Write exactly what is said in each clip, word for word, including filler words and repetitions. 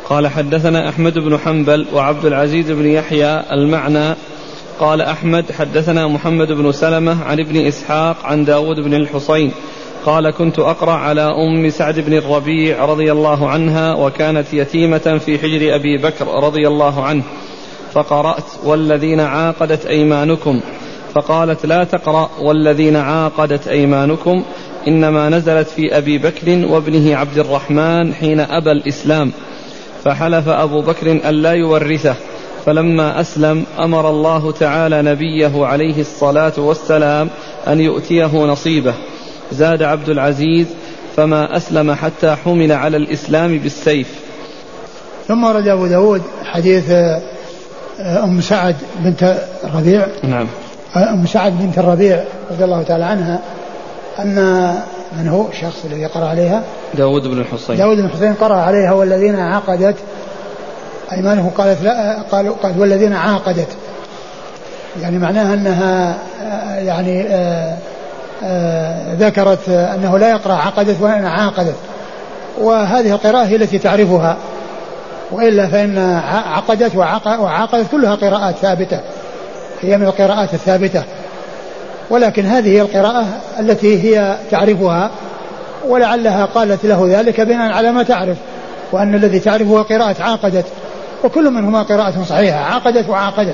قال حدثنا أحمد بن حنبل وعبد العزيز بن يحيى المعنى. قال أحمد حدثنا محمد بن سلمة عن ابن إسحاق عن داود بن الحصين قال كنت أقرأ على أم سعد بن الربيع رضي الله عنها وكانت يتيمة في حجر أبي بكر رضي الله عنه فقرأت والذين عاقدت أيمانكم فقالت لا تقرأ والذين عاقدت أيمانكم إنما نزلت في أبي بكر وابنه عبد الرحمن حين أبى الإسلام فحلف أبو بكر أن لا يورثه فلما أسلم أمر الله تعالى نبيه عليه الصلاة والسلام أن يؤتيه نصيبه. زاد عبد العزيز فما أسلم حتى حمل على الإسلام بالسيف. ثم ورد أبو داود حديث أم سعد بنت الربيع. نعم. أم سعد بنت الربيع رضي الله تعالى عنها أن من هو الشخص الذي قرأ عليها؟ داود بن الحصين. داود بن الحصين قرأ عليها والذين عقدت أيمانه قالت لا قالوا قال والذين عاقدت، يعني معناها أنها يعني آآ آآ ذكرت أنه لا يقرأ عقدت وأن عاقدت، وهذه القراءة هي التي تعرفها، وإلا فإن عقدت وعاقدت كلها قراءات ثابتة، هي من القراءات الثابتة، ولكن هذه هي القراءة التي هي تعرفها، ولعلها قالت له ذلك بناء على ما تعرف، وأن الذي تعرفه قراءة عاقدت، وكل منهما قراءة صحيحة عاقدت وعاقدت.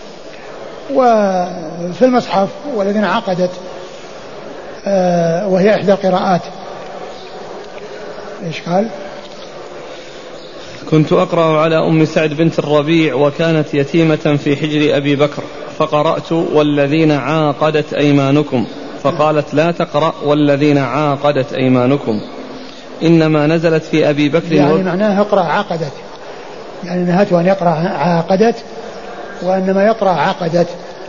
وفي المصحف والذين عاقدت وهي إحدى القراءات. إيش قال؟ كنت أقرأ على أم سعد بنت الربيع وكانت يتيمة في حجر أبي بكر فقرأت والذين عاقدت أيمانكم فقالت لا تقرأ والذين عاقدت أيمانكم إنما نزلت في أبي بكر. يعني معناها اقرأ عاقدت، يعني نهته أن يقرأ عاقدت وإنما يقرأ عاقدت.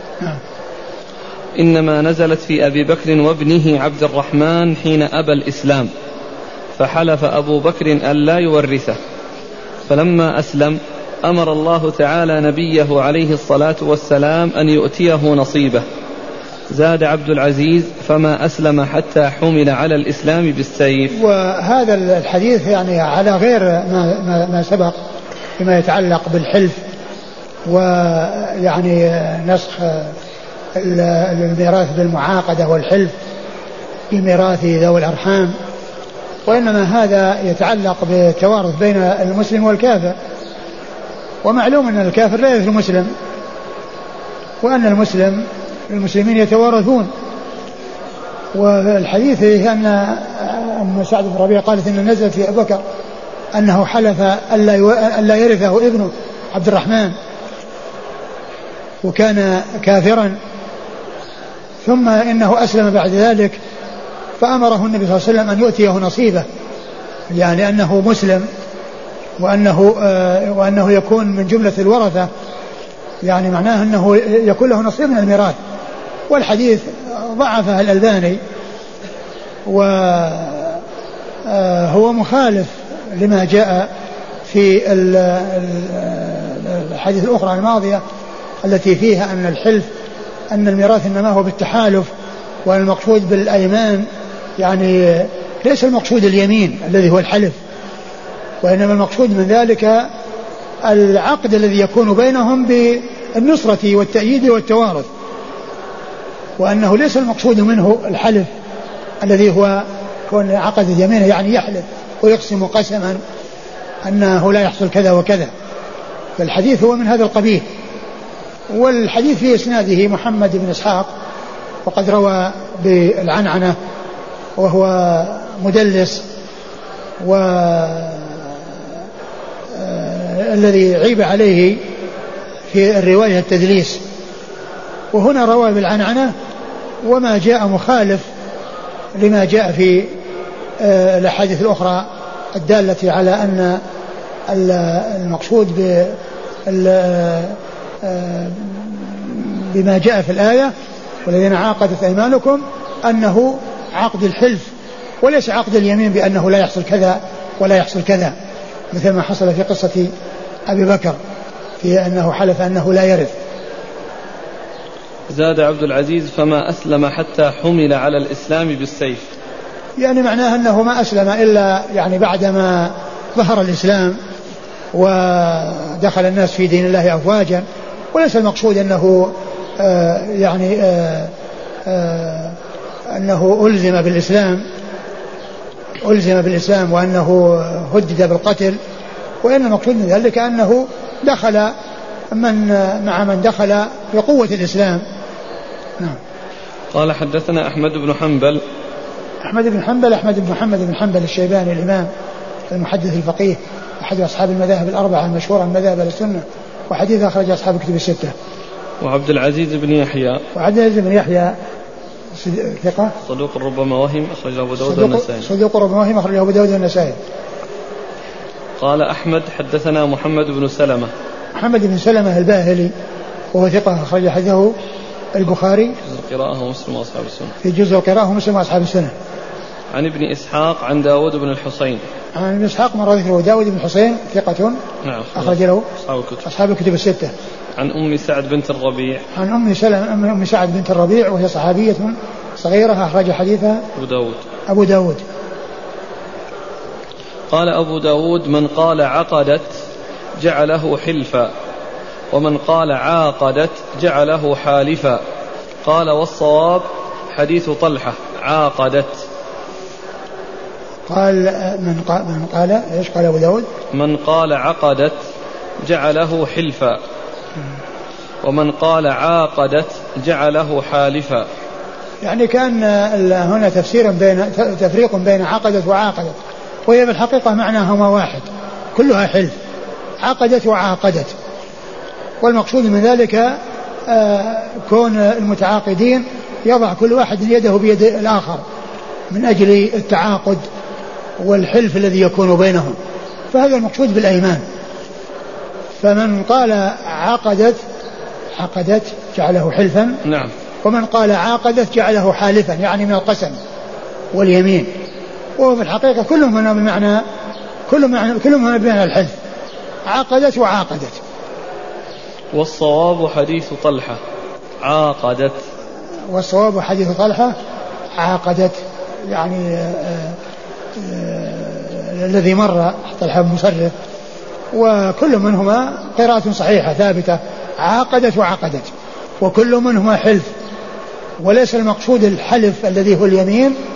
إنما نزلت في أبي بكر وابنه عبد الرحمن حين أبى الإسلام فحلف أبو بكر أن لا يورثه فلما أسلم أمر الله تعالى نبيه عليه الصلاة والسلام أن يؤتيه نصيبه. زاد عبد العزيز فما أسلم حتى حمل على الإسلام بالسيف. وهذا الحديث يعني على غير ما, ما, ما سبق فيما يتعلق بالحلف ويعني نسخ الميراث بالمعاقدة والحلف بميراث ذوي الأرحام، وإنما هذا يتعلق بالتوارث بين المسلم والكافر، ومعلوم أن الكافر لا يرث المسلم، وأن المسلم المسلمين يتوارثون. والحديث أن أم سعد بن ربيع قالت إن نزل في أبي بكر أنه حلف ألا يرثه ابنه عبد الرحمن وكان كافرا، ثم إنه أسلم بعد ذلك فأمره النبي صلى الله عليه وسلم أن يؤتيه نصيبه، يعني أنه مسلم وأنه, آه وأنه يكون من جملة الورثة، يعني معناه أنه يكون له نصيب من الميراث. والحديث ضعفه الألباني وهو مخالف لما جاء في الحديث الأخرى الماضية التي فيها أن الحلف أن الميراث إنما هو بالتحالف، والمقصود بالأيمان يعني ليس المقصود اليمين الذي هو الحلف، وإنما المقصود من ذلك العقد الذي يكون بينهم بالنصرة والتأييد والتوارث، وأنه ليس المقصود منه الحلف الذي هو كون عقد اليمين يعني يحلف ويقسم قسما أنه لا يحصل كذا وكذا، فالحديث هو من هذا القبيل. والحديث في إسناده محمد بن إسحاق وقد روى بالعنعنة وهو مدلس، والذي عيب عليه في الرواية التدليس، وهنا روى بالعنعنة وما جاء مخالف لما جاء في الأحاديث الأخرى الدالة على أن المقصود بما جاء في الآية والذين عاقدت أيمانكم أنه عقد الحلف وليس عقد اليمين بأنه لا يحصل كذا ولا يحصل كذا، مثل ما حصل في قصة أبي بكر في أنه حلف أنه لا يرث. زاد عبد العزيز فما أسلم حتى حمل على الإسلام بالسيف، يعني معناه أنه ما أسلم إلا يعني بعدما ظهر الإسلام ودخل الناس في دين الله أفواجا، وليس المقصود أنه آه يعني آه آه أنه ألزم بالإسلام ألزم بالإسلام وأنه هدد بالقتل، وإن المقصود من ذلك أنه دخل من مع من دخل بقوة الإسلام. نعم. قال حدثنا أحمد بن حنبل. أحمد بن حنبل أحمد بن محمد بن حنبل الشيباني الإمام المحدث الفقيه أحد أصحاب المذاهب الأربعة المشهورة من مذاهب السنة، وحديث أخرج أصحاب الكتب الستة. وعبد العزيز بن يحيى. وعبد العزيز بن يحيى ثقة صدوق ربما وهم أخرجه أبو داود والنسائي. صدوق ربما وهم أخرجه أبو داود والنسائي. قال أحمد حدثنا محمد بن سلمة. محمد بن سلمة الباهلي وهو ثقة أخرج حديثه البخاري جزء القراءة ومسلم وأصحاب السنة. في جزء القراءة ومسلم وأصحاب السنة. عن ابن إسحاق عن داود بن الحصين. عن ابن إسحاق مر ذكره داود بن الحصين ثقة نعم أخرج له أصحاب الكتب. أصحاب الكتب الستة. عن أم سعد بنت الربيع. عن أم سلمة أم سعد بنت الربيع وهي صحابية صغيرة أخرج حديثها أبو داود. أبو داود. قال أبو داود من قال عقدت جعله حلفا، ومن قال عاقدت جعله حالفا. قال والصواب حديث طلحة عاقدت. قال من قال, من قال إيش قال أبو داود؟ من قال عقدت جعله حلفا، ومن قال عاقدت جعله حالفا. يعني كان هنا تفسير بين تفريق بين عقدت وعاقدت، وهي بالحقيقة معناهما واحد، كلها حلف، عقدت وعاقدت. والمقصود من ذلك آه كون المتعاقدين يضع كل واحد يده بيد الآخر من أجل التعاقد والحلف الذي يكون بينهم، فهذا المقصود بالأيمان. فمن قال عقدت عقدت جعله حلفا، نعم. ومن قال عاقدت جعله حالفا، يعني من القسم واليمين. وفي الحقيقة كلهم هنا بمعنى كلهم معنى كلهم هنا بمعنى الحلف، عقدت وعاقدت. والصواب حديث طلحة عاقدت. والصواب حديث طلحة عاقدت، يعني آآ آآ الذي مر طلحة بن مصرف، وكل منهما قراءة صحيحة ثابتة، عاقدت وعقدت، وكل منهما حلف، وليس المقصود الحلف الذي هو اليمين،